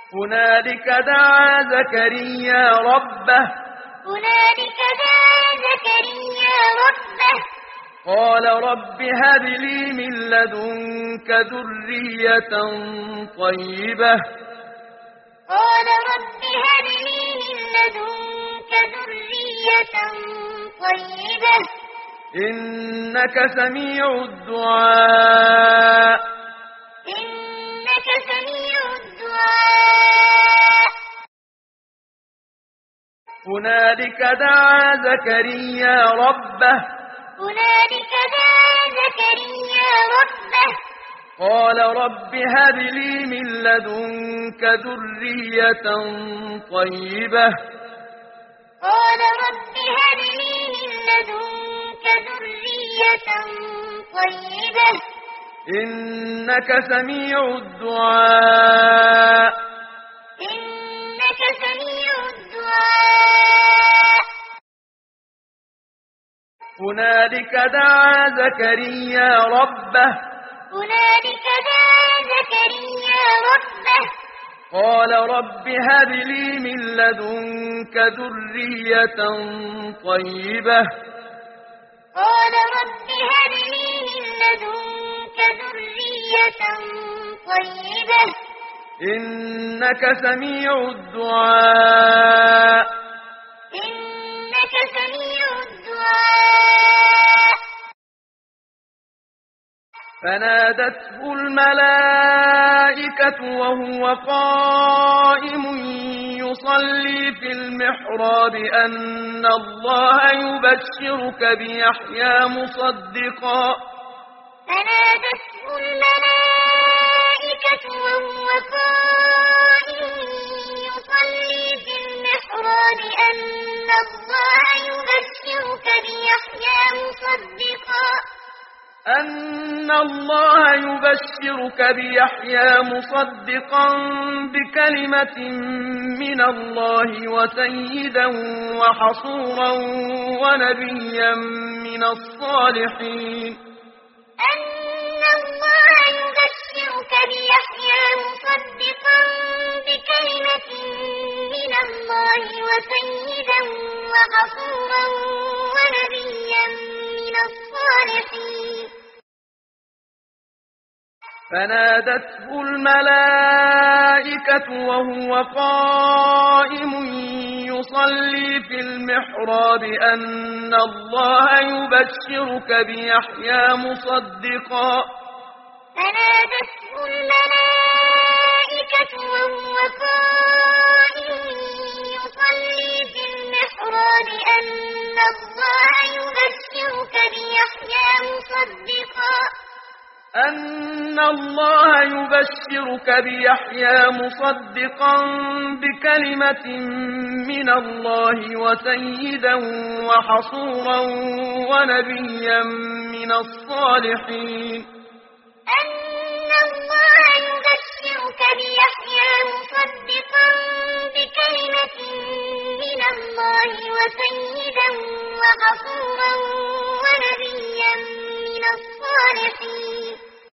هنالك دعا زكريا ربه هنالك دعا زكريا ربه قال رب هب لي من لدنك ذرية طيبة قال رب هب لي من لدنك ذرية طيبة إنك سميع الدعاء إنك سميع الدعاء هنالك دعا زكريا ربه هنالك دعا زكريا ربه قال رب هب لي من لدنك ذرية طيبة قال رب هب لي من لدنك ذرية طيبة إنك سميع الدعاء إنك سميع الدعاء هنالك دعا زكريا ربه هنالك دعا زكريا ربه قال رب هب لي من لدنك ذرية طيبة قال رب هب لي من لدنك ذرية طيبة إنك سميع الدعاء إنك سميع الدعاء فنادته الملائكة وهو قائم يصلي في المحراب أن الله يبشرك بيحيى مصدقا فنادته الملائكة وهو قائم يصلي في المحراب أن الله يبشرك بيحيى مصدقا بكلمة من الله وسيدا وحصورا ونبيا من الصالحين أن الله يبشرك بيحيى مصدقا بكلمة من الله وسيدا وحصورا ونبيا من الصالحين فنادته الملائكة وهو قائم يصلي في المحراب أن الله يبشرك بيحيى مصدقا فنادته الملائكة وهو قائم يصلي في المحراب أن الله يبشرك بيحيى مصدقا بكلمة من الله وسيدا وحصورا ونبيا من الصالحين أن الله يبشرك بيحيى مصدقا بكلمة من الله وسيدا وحصورا ونبيا من الصالحين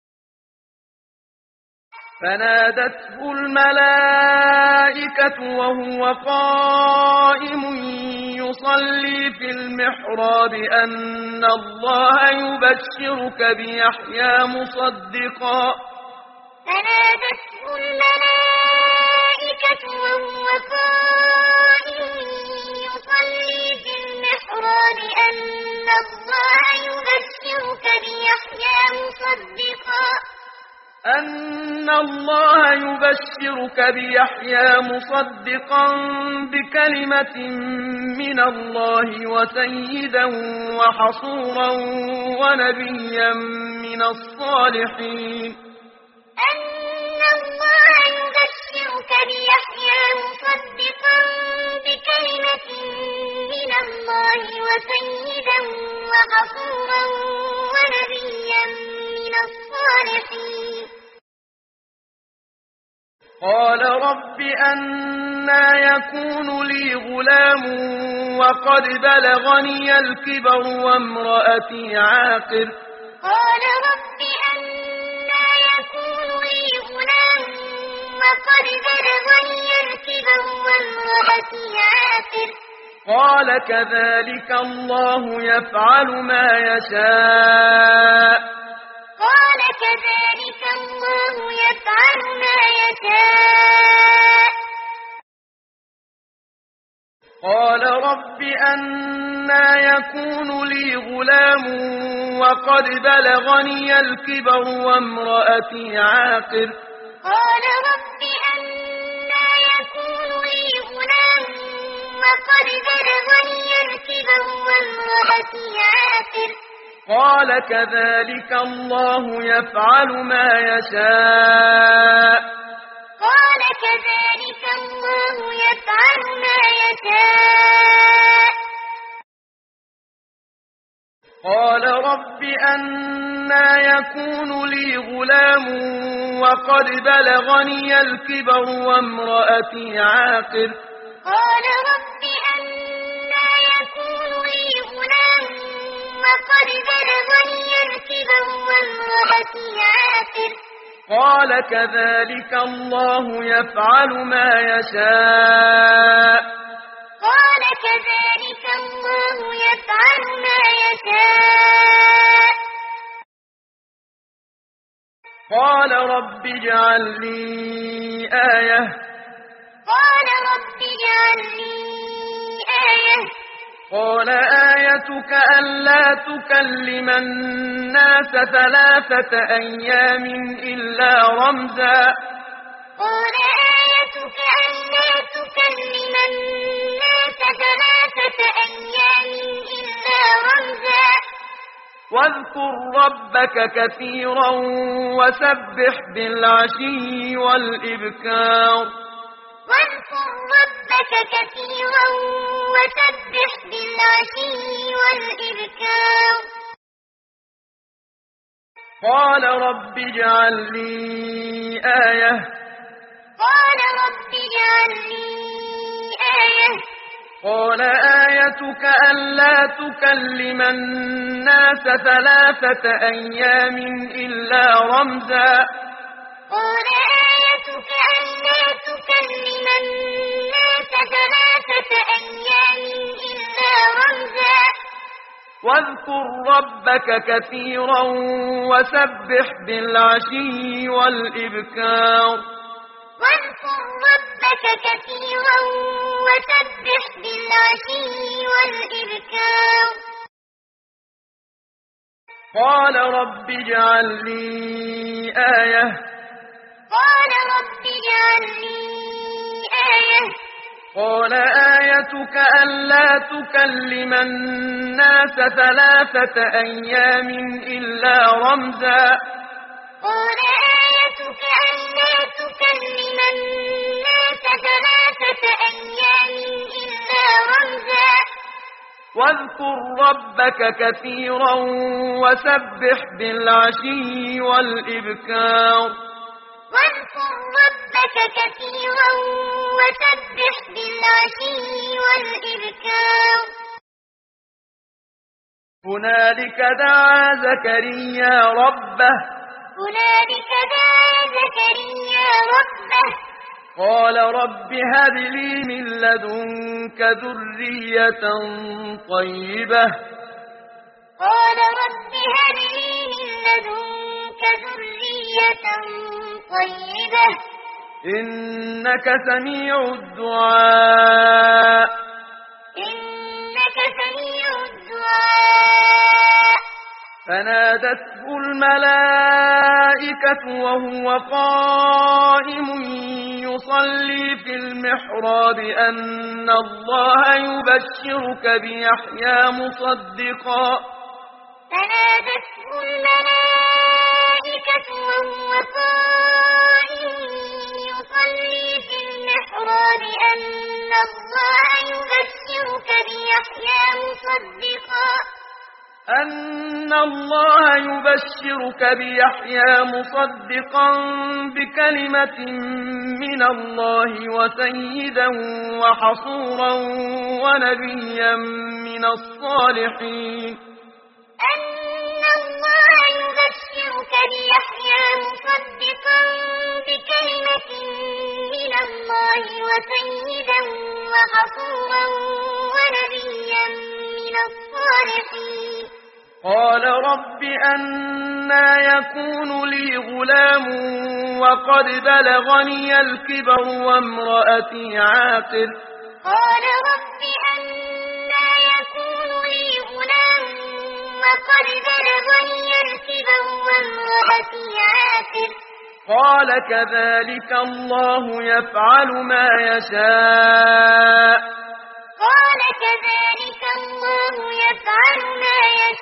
فنادته الملائكة وهو قائم يصلي في المحراب أن الله يبشرك بيحيى مصدقا فنادته الملائكة وهو قائم يصلي في المحراب أن الله يبشرك بيحيى مصدقا بكلمة من الله وسيدا وحصورا ونبيا من الصالحين أن الله يبشرك بيحيى مصدقا بكلمة من الله وسيدا وحصورا ونبيا من الصالحين قال رب أنى يكون لي غلام وقد بلغني الكبر وامرأتي عاقر قال رب أنى يكون لي غلام وقد بلغني عاقر قال كذلك الله يفعل ما يشاء قال كذلك الله يفعل ما يشاء قال رب أنى يكون لي غلام وقد بلغني الكبر وامرأتي عاقر قال رب أنى يكون لي غلام وقد بلغني الكبر وامرأتي عاقر قال كذلك الله يفعل ما يشاء قال كذلك الله يفعل ما يشاء قال رب أنى يكون لي غلام وقد بلغني الكبر وامرأتي عاقر قال رب أنى يكون لي غلام وقد بلغني الكبر وامرأتي عاقر قال كذلك الله يفعل ما يشاء قال كذلك الله يفعل ما يشاء قال رب اجعل لي آية قال رب اجعل لي آية قال آيتك ألا تكلم الناس 3 أيام إلا رمزا قال آيتك ألا تكلم الناس 3 أيام إلا رمزا واذكر ربك كثيرا وسبح بالعشي والإبكار واذكر ربك كثيرا وسبح بالعشي والإبكار قال رب اجعل لي آية قال رب اجعل لي آية قال آيتك ألا تكلم الناس 3 أيام إلا رمزا قال آيتك ألا تكلم الناس 3 أيام إلا رمزا واذكر ربك كثيرا وسبح بالعشي والإبكار واذكر ربك كثيرا وسبح بالعشي والإبكار قال رب اجعل لي آية قال رب اجعل لي آية قال آيتك ألا تكلم الناس 3 أيام إلا رمزا قال آيتك ألا تكلم الناس 3 أيام إلا رمزا واذكر ربك كثيرا وسبح بالعشي والإبكار واذكر ربك كثيرا وسبح بالعشي والإبكار هنالك دعا زكريا ربه هنالك دعا زكريا ربه قال رب هب لي من لدنك ذرية طيبة قال رب هب لي من لدنك ذرية طيبة إنك سميع الدعاء إنك سميع الدعاء فنادته الملائكة وهو قائم يصلي في المحراب أن الله يبشرك بيحيى مصدقا فنادته الملائكة وهو قائم يصلي في المحراب أن الله يبشرك بيحيى مصدقا بكلمة من الله وسيدا وحصورا ونبيا من الصالحين أن الله يبشرك بيحيى مصدقا بكلمة من الله وسيدا وحصورا ونبيا من الصالحين قال رب أنى يكون لي غلام وقد بلغني الكبر وامرأتي عاقر قال رب أنى يكون لي غلام وقد بلغني الكبر وامرأتي عاقر قال كذلك الله يفعل ما يشاء قال كذلك الله يفعل ما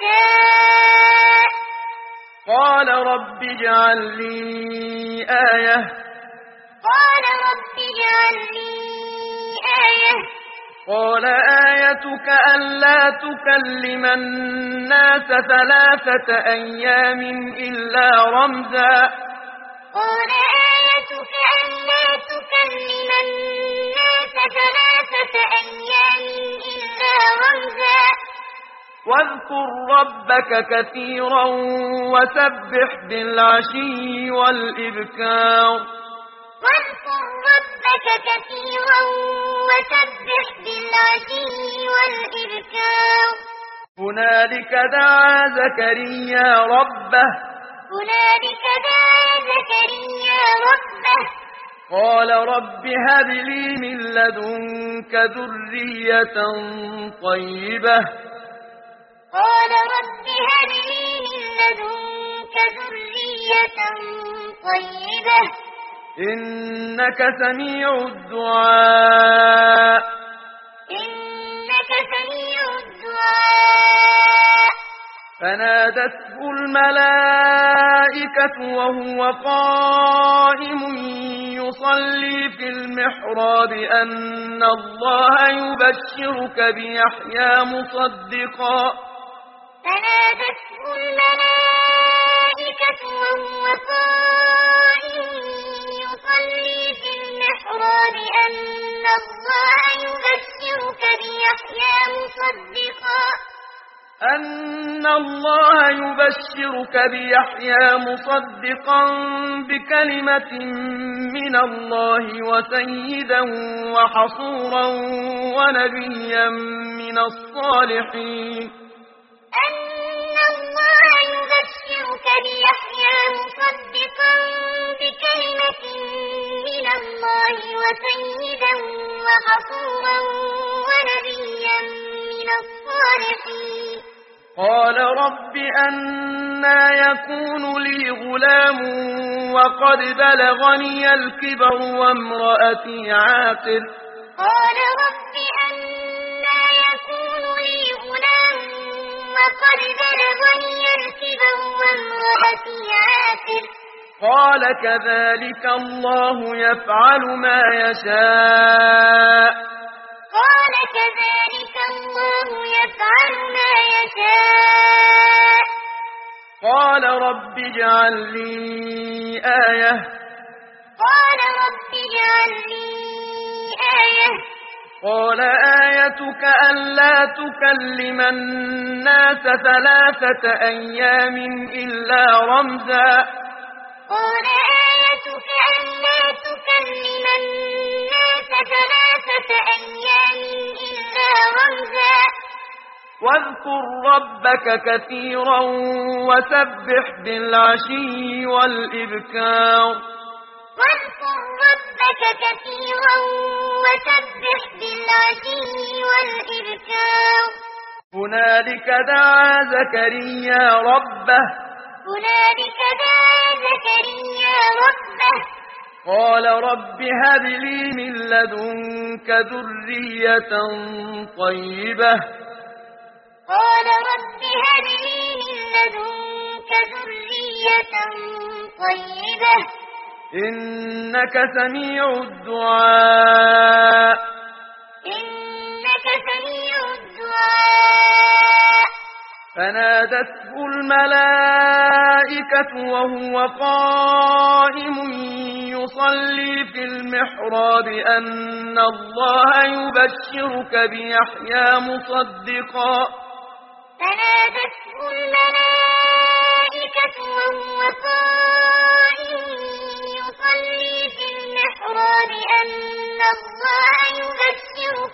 يشاء قال رب اجعل لي آية قال رب اجعل لي آية قال آيتك ألا تكلم الناس 3 أيام إلا رمزا قال آيتك ألا تكلم الناس 3 أيام إلا رمزا واذكر ربك كثيرا وسبح بالعشي والإبكار واذكر ربك كثيرا وسبح بالعشي والإبكار هنالك دعا زكريا ربه هنالك دعا زكريا ربه قال رب هب لي من لدنك ذرية طيبة قال رب هب لي من لدنك ذرية طيبة إنك سميع الدعاء إنك سميع الدعاء فنادته الملائكة وهو قائم يصلي في المحراب أن الله يبشرك بيحيى مصدقا فنادته الملائكة وهو قائم يصلي في المحراب أن الله يبشرك بيحيى مصدقا بكلمة من الله وسيدا وحصورا ونبيا من الصالحين أن الله يبشرك بيحيى مصدقا بكلمة من الله وسيدا وحصورا ونبيا من الصالحين قال رب أنى يكون لي غلام وقد بلغني الكبر وامرأتي عاقر قال رب أنى يكون لي غلام وقد بلغني الكبر وامرأتي عاقر قال كذلك الله يفعل ما يشاء قال كذلك الله يفعل ما يشاء قال رب اجعل لي آية قال رب اجعل لي آية قال آيتك ألا تكلم الناس 3 أيام إلا رمزا قال آيتك ألا تكلم الناس 3 أيام إلا رمزا واذكر ربك كثيرا وسبح بالعشي والإبكار واذكر ربك كثيرا وسبح بالعشي والإبكار هنالك دعا زكريا ربه هنالك دعا زكريا ربه قال رب هب لي من لدنك ذرية طيبة قال رب هب لي من لدنك ذرية طيبة إنك سميع الدعاء إنك سميع الدعاء فنادته الملائكة وهو قائم يصلي في المحراب أن الله يبشرك بيحيى مصدقا فنادته الملائكة وهو قائم يصلي في المحراب أن الله يبشرك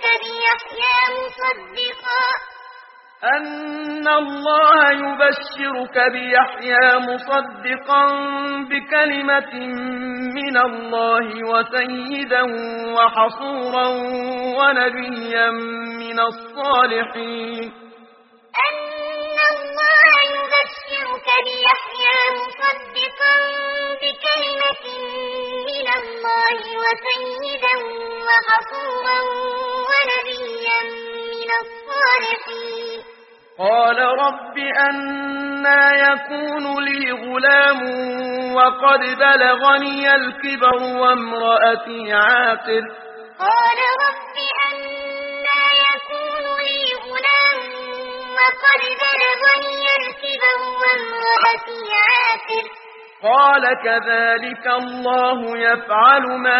بيحيى مصدقا أن الله يبشرك بيحيى مصدقا بكلمة من الله وسيدا وحصورا ونبيا من الصالحين أن الله يبشرك بيحيى مصدقا بكلمة من الله وسيدا وحصورا ونبيا من الصالحين قال رب أنى يكون لي غلام وقد بلغني الكبر وامرأتي عاقر قال رب أنى يكون لي غلام وقد بلغني الكبر وامرأتي عاقر قال كذلك الله يفعل ما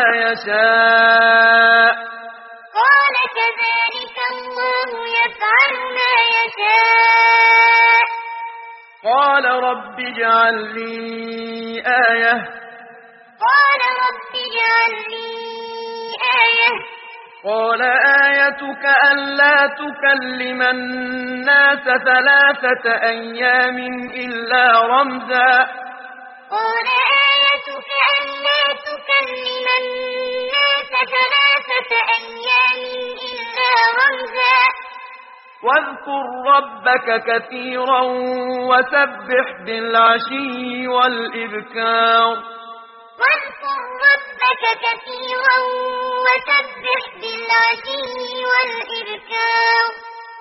يشاء قال كذلك الله يفعل ما يشاء قال رب اجعل لي آية قال رب اجعل لي آية قال آيتك ألا تكلم الناس 3 أيام إلا رمزا قال آيتك ألا تكلم الناس 3 أيام إلا رمزا واذكر ربك كثيرا وسبح بالعشي والإبكار واذكر ربك كثيرا وسبح بالعشي والإبكار